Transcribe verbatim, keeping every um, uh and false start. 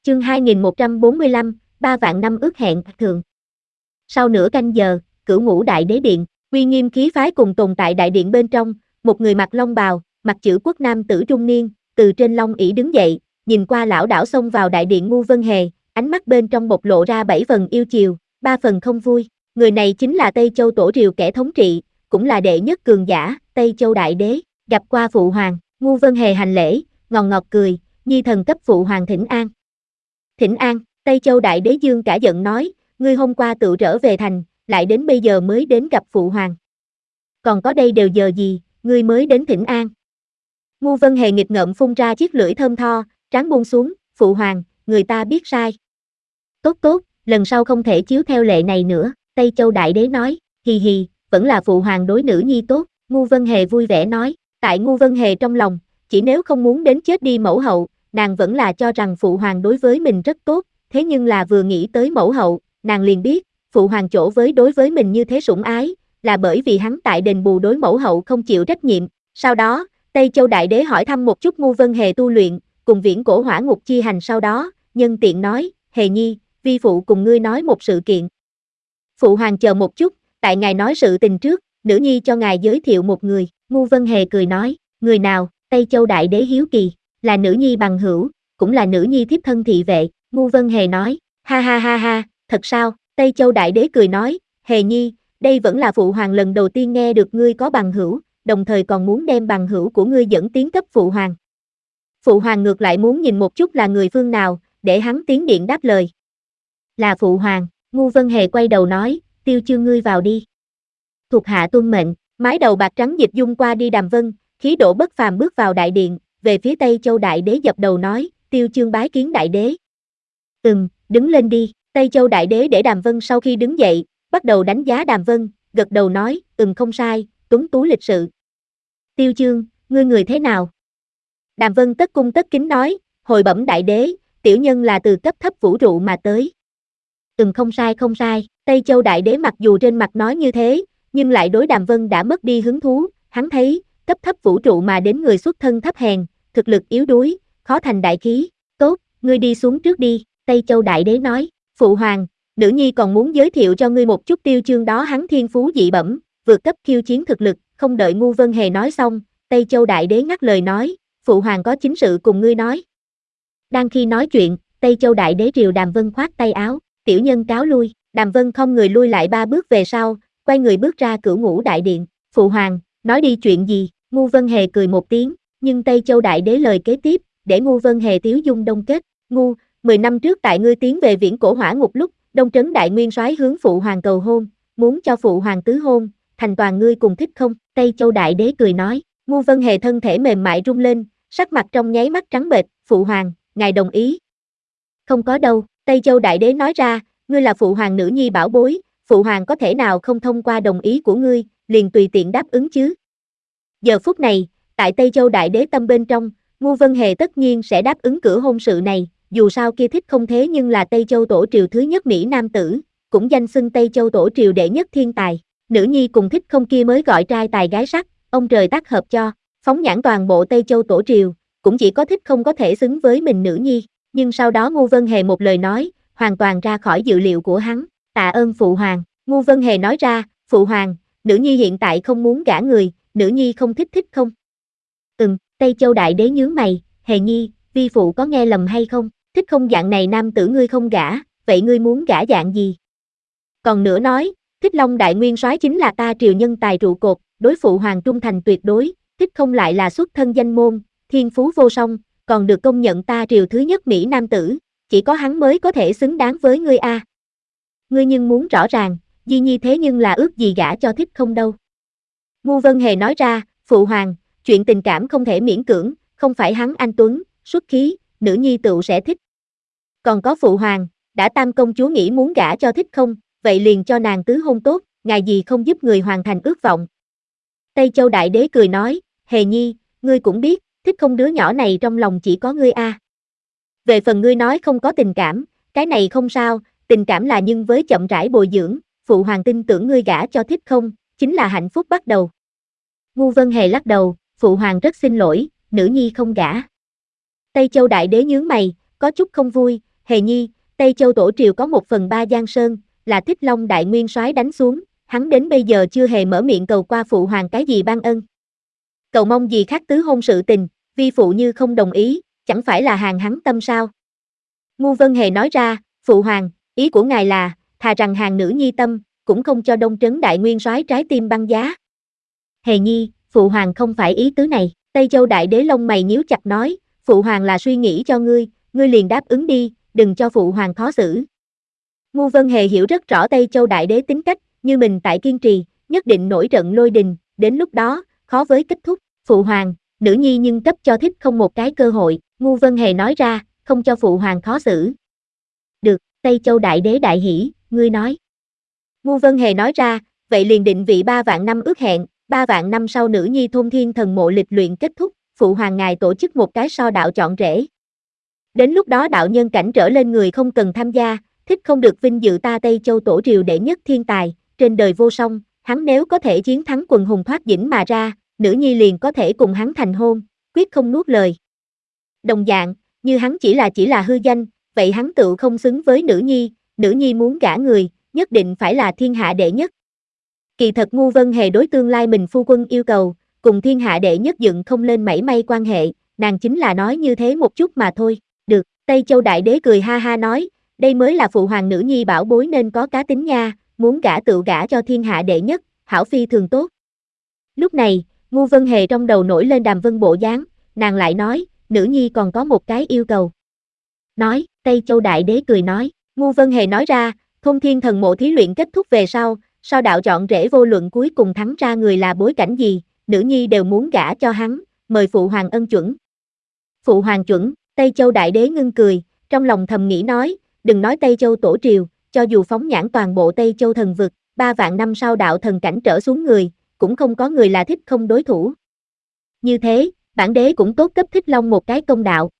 Chương hai nghìn một trăm bốn mươi lăm, ba vạn năm ước hẹn thường. Sau nửa canh giờ, Cửu Ngũ Đại Đế Điện, uy nghiêm khí phái cùng tồn tại đại điện bên trong, một người mặc long bào, mặt chữ quốc nam tử trung niên, từ trên long ỷ đứng dậy, nhìn qua lão đảo xông vào đại điện Ngu Vân Hề, ánh mắt bên trong bộc lộ ra bảy phần yêu chiều, ba phần không vui. Người này chính là Tây Châu Tổ Triều kẻ thống trị, cũng là đệ nhất cường giả, Tây Châu Đại Đế, gặp qua phụ hoàng. Ngu Vân Hề hành lễ, ngòn ngọt cười, nhi thần cấp phụ hoàng thỉnh an. Thỉnh an, Tây Châu Đại Đế dương cả giận nói, ngươi hôm qua tự trở về thành, lại đến bây giờ mới đến gặp phụ hoàng. Còn có đây đều giờ gì, ngươi mới đến thỉnh an. Ngu Vân Hề nghịch ngợm phun ra chiếc lưỡi thơm tho, trán buông xuống, phụ hoàng, người ta biết sai. Tốt tốt, lần sau không thể chiếu theo lệ này nữa, Tây Châu Đại Đế nói, hì hì, vẫn là phụ hoàng đối nữ nhi tốt. Ngu Vân Hề vui vẻ nói, tại Ngu Vân Hề trong lòng, chỉ nếu không muốn đến chết đi mẫu hậu, nàng vẫn là cho rằng phụ hoàng đối với mình rất tốt, thế nhưng là vừa nghĩ tới mẫu hậu, nàng liền biết, phụ hoàng chỗ với đối với mình như thế sủng ái, là bởi vì hắn tại đền bù đối mẫu hậu không chịu trách nhiệm. Sau đó, Tây Châu Đại Đế hỏi thăm một chút Ngu Vân Hề tu luyện, cùng viễn cổ hỏa ngục chi hành sau đó, nhân tiện nói, Hề nhi, vi phụ cùng ngươi nói một sự kiện. Phụ hoàng chờ một chút, tại ngài nói sự tình trước, nữ nhi cho ngài giới thiệu một người. Ngu Vân Hề cười nói, người nào? Tây Châu Đại Đế hiếu kỳ, là nữ nhi bằng hữu, cũng là nữ nhi thiếp thân thị vệ. Ngu Vân Hề nói, ha ha ha ha, thật sao? Tây Châu Đại Đế cười nói, Hề nhi, đây vẫn là phụ hoàng lần đầu tiên nghe được ngươi có bằng hữu, đồng thời còn muốn đem bằng hữu của ngươi dẫn tiến cấp phụ hoàng. Phụ hoàng ngược lại muốn nhìn một chút là người phương nào, để hắn tiến điện đáp lời. Là phụ hoàng. Ngu Vân Hề quay đầu nói, Tiêu Chương ngươi vào đi. Thuộc hạ tuân mệnh. Mái đầu bạc trắng dịch dung qua đi Đàm Vân, khí độ bất phàm bước vào đại điện, về phía Tây Châu Đại Đế dập đầu nói, Tiêu Chương bái kiến Đại Đế. Ừm, đứng lên đi. Tây Châu Đại Đế để Đàm Vân sau khi đứng dậy, bắt đầu đánh giá Đàm Vân, gật đầu nói, ừm không sai, tuấn tú lịch sự. Tiêu Chương, ngươi người thế nào? Đàm Vân tất cung tất kính nói, hồi bẩm Đại Đế, tiểu nhân là từ cấp thấp vũ trụ mà tới. Ừm không sai không sai, Tây Châu Đại Đế mặc dù trên mặt nói như thế, nhưng lại đối Đàm Vân đã mất đi hứng thú, hắn thấy, cấp thấp vũ trụ mà đến người xuất thân thấp hèn, thực lực yếu đuối, khó thành đại khí. Tốt, ngươi đi xuống trước đi. Tây Châu Đại Đế nói, phụ hoàng, nữ nhi còn muốn giới thiệu cho ngươi một chút Tiêu Chương đó, hắn thiên phú dị bẩm, vượt cấp khiêu chiến thực lực. Không đợi Ngu Vân Hề nói xong, Tây Châu Đại Đế ngắt lời nói, phụ hoàng có chính sự cùng ngươi nói. Đang khi nói chuyện, Tây Châu Đại Đế triều Đàm Vân khoát tay áo, tiểu nhân cáo lui. Đàm Vân không người lui lại ba bước về sau, quay người bước ra Cửu Ngũ Đại Điện. Phụ hoàng, nói đi chuyện gì? Ngu Vân Hề cười một tiếng, nhưng Tây Châu Đại Đế lời kế tiếp, để Ngu Vân Hề tiếu dung đông kết. Ngu, mười năm trước tại ngươi tiến về viễn cổ hỏa ngục lúc, Đông Trấn Đại Nguyên Soái hướng phụ hoàng cầu hôn, muốn cho phụ hoàng tứ hôn, thành toàn ngươi cùng thích không? Tây Châu Đại Đế cười nói. Ngu Vân Hề thân thể mềm mại rung lên, sắc mặt trong nháy mắt trắng bệch, phụ hoàng, ngài đồng ý? Không có đâu. Tây Châu Đại Đế nói ra, ngươi là phụ hoàng nữ nhi bảo bối, phụ hoàng có thể nào không thông qua đồng ý của ngươi, liền tùy tiện đáp ứng chứ? Giờ phút này, tại Tây Châu Đại Đế tâm bên trong, Ngu Vân Hề tất nhiên sẽ đáp ứng cửa hôn sự này, dù sao kia thích không thế nhưng là Tây Châu Tổ Triều thứ nhất Mỹ Nam tử, cũng danh xưng Tây Châu Tổ Triều đệ nhất thiên tài, nữ nhi cùng thích không kia mới gọi trai tài gái sắc, ông trời tác hợp cho, phóng nhãn toàn bộ Tây Châu Tổ Triều, cũng chỉ có thích không có thể xứng với mình nữ nhi, nhưng sau đó Ngu Vân Hề một lời nói, hoàn toàn ra khỏi dự liệu của hắn, tạ ơn phụ hoàng. Ngu Vân Hề nói ra, phụ hoàng, nữ nhi hiện tại không muốn gả người, nữ nhi không thích thích không? Ừm, Tây Châu Đại Đế nhướng mày, Hề nhi, vi phụ có nghe lầm hay không? Thích không dạng này nam tử ngươi không gả, vậy ngươi muốn gả dạng gì? Còn nữa nói, Thích Long Đại Nguyên Soái chính là ta triều nhân tài trụ cột, đối phụ hoàng trung thành tuyệt đối, thích không lại là xuất thân danh môn, thiên phú vô song, còn được công nhận ta triều thứ nhất Mỹ Nam tử, chỉ có hắn mới có thể xứng đáng với ngươi a. Ngươi nhưng muốn rõ ràng, Di Nhi thế nhưng là ước gì gả cho thích không đâu. Ngu Vân Hề nói ra, phụ hoàng, chuyện tình cảm không thể miễn cưỡng, không phải hắn anh tuấn, xuất khí, nữ nhi tựu sẽ thích. Còn có phụ hoàng, đã tam công chúa nghĩ muốn gả cho thích không, vậy liền cho nàng tứ hôn tốt, ngài gì không giúp người hoàn thành ước vọng. Tây Châu Đại Đế cười nói, Hề nhi, ngươi cũng biết, thích không đứa nhỏ này trong lòng chỉ có ngươi a. Về phần ngươi nói không có tình cảm, cái này không sao, tình cảm là nhưng với chậm rãi bồi dưỡng, phụ hoàng tin tưởng ngươi gả cho thích không, chính là hạnh phúc bắt đầu. Ngu Vân Hề lắc đầu, phụ hoàng rất xin lỗi, nữ nhi không gả. Tây Châu Đại Đế nhướng mày, có chút không vui, Hề nhi, Tây Châu Tổ Triều có một phần ba Giang Sơn, là Thích Long Đại Nguyên Soái đánh xuống, hắn đến bây giờ chưa hề mở miệng cầu qua phụ hoàng cái gì ban ân. Cầu mong gì khác tứ hôn sự tình, vi phụ như không đồng ý, chẳng phải là hàng hắn tâm sao? Ngu Vân Hề nói ra, phụ hoàng, ý của ngài là, thà rằng hàng nữ nhi tâm, cũng không cho Đông Trấn Đại Nguyên Soái trái tim băng giá. Hề nhi, phụ hoàng không phải ý tứ này, Tây Châu Đại Đế lông mày nhíu chặt nói, phụ hoàng là suy nghĩ cho ngươi, ngươi liền đáp ứng đi, đừng cho phụ hoàng khó xử. Ngu Vân Hề hiểu rất rõ Tây Châu Đại Đế tính cách, như mình tại kiên trì, nhất định nổi trận lôi đình, đến lúc đó, khó với kết thúc, phụ hoàng, nữ nhi nhưng cấp cho Thích không một cái cơ hội, Ngu Vân Hề nói ra, không cho phụ hoàng khó xử. Được, Tây Châu Đại Đế đại hỉ, ngươi nói. Ngu Vân Hề nói ra, vậy liền định vị ba vạn năm ước hẹn, ba vạn năm sau nữ nhi thôn thiên thần mộ lịch luyện kết thúc, phụ hoàng ngài tổ chức một cái so đạo chọn rễ. Đến lúc đó đạo nhân cảnh trở lên người không cần tham gia, Thích không được vinh dự ta Tây Châu Tổ Triều đệ nhất thiên tài, trên đời vô song, hắn nếu có thể chiến thắng quần hùng thoát dĩnh mà ra, nữ nhi liền có thể cùng hắn thành hôn, quyết không nuốt lời. Đồng dạng, như hắn chỉ là chỉ là hư danh, vậy hắn tự không xứng với nữ nhi, nữ nhi muốn gả người, nhất định phải là thiên hạ đệ nhất. Kỳ thật Ngu Vân Hề đối tương lai mình phu quân yêu cầu, cùng thiên hạ đệ nhất dựng không lên mảy may quan hệ, nàng chính là nói như thế một chút mà thôi. Được, Tây Châu Đại Đế cười ha ha nói, đây mới là phụ hoàng nữ nhi bảo bối nên có cá tính nha, muốn gả tự gả cho thiên hạ đệ nhất, hảo phi thường tốt. Lúc này, Ngu Vân Hề trong đầu nổi lên Đàm Vân bộ dáng, nàng lại nói, nữ nhi còn có một cái yêu cầu. Nói, Tây Châu Đại Đế cười nói, Ngu Vân Hề nói ra, thôn thiên thần mộ thí luyện kết thúc về sau, sau đạo chọn rễ vô luận cuối cùng thắng ra người là bối cảnh gì, nữ nhi đều muốn gả cho hắn, mời phụ hoàng ân chuẩn. Phụ hoàng chuẩn, Tây Châu Đại Đế ngưng cười, trong lòng thầm nghĩ nói, đừng nói Tây Châu Tổ Triều, cho dù phóng nhãn toàn bộ Tây Châu thần vực, ba vạn năm sau đạo thần cảnh trở xuống người, cũng không có người là Thích không đối thủ. Như thế, bản đế cũng tốt cấp Thích Long một cái công đạo.